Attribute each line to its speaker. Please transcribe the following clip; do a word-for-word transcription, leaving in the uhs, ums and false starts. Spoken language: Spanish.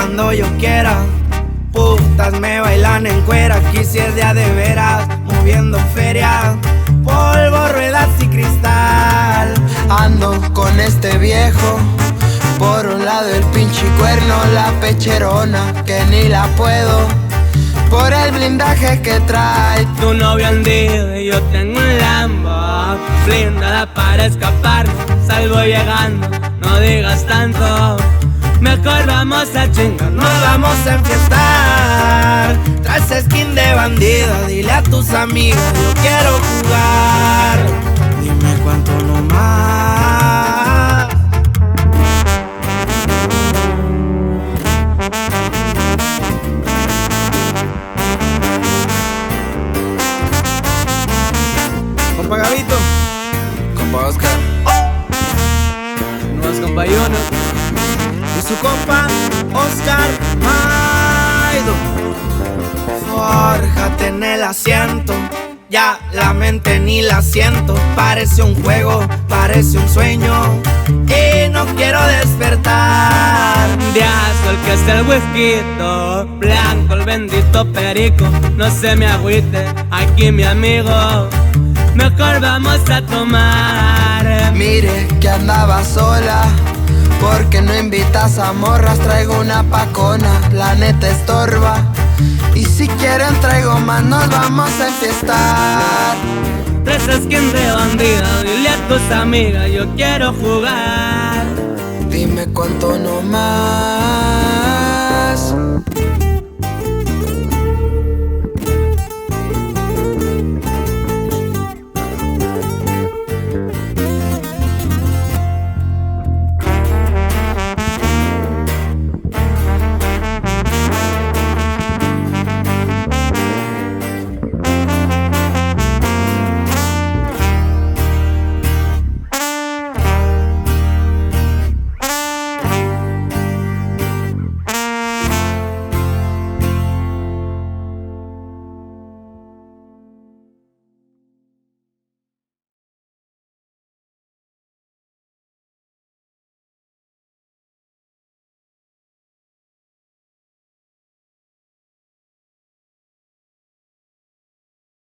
Speaker 1: cuando yo quiera. Putas me bailan en cuera, aquí si es día de veras, moviendo feria, polvo, ruedas y cristal.
Speaker 2: Ando con este viejo, por un lado el pinche cuerno, la pecherona que ni la puedo, por el blindaje que trae.
Speaker 3: Tu novio andido y yo tengo un Lambo, blindada para escapar, salgo llegando, no digas tanto. Mejor vamos a chingar,
Speaker 1: nos vamos a enfiestar. Traes skin de bandido, dile a tus amigos, yo quiero jugar. Dime cuánto no más. Compa Gabito,
Speaker 2: Compa Oscar,
Speaker 3: no es compa Yuno.
Speaker 1: y su compa Oscar Maido. Fórjate en el asiento, ya la mente ni la siento. Parece un juego, parece un sueño y no quiero despertar.
Speaker 3: De azul que es el whisky, blanco el bendito perico. No se me agüite, aquí mi amigo, mejor vamos a tomar.
Speaker 2: mire que andaba sola, porque no invitas a morras. Traigo una pacona, la neta estorba, y si quieren traigo más, nos vamos a enfiestar.
Speaker 3: Tres skin de bandido, dile a tus amigas, yo quiero jugar.
Speaker 2: Dime cuánto no más.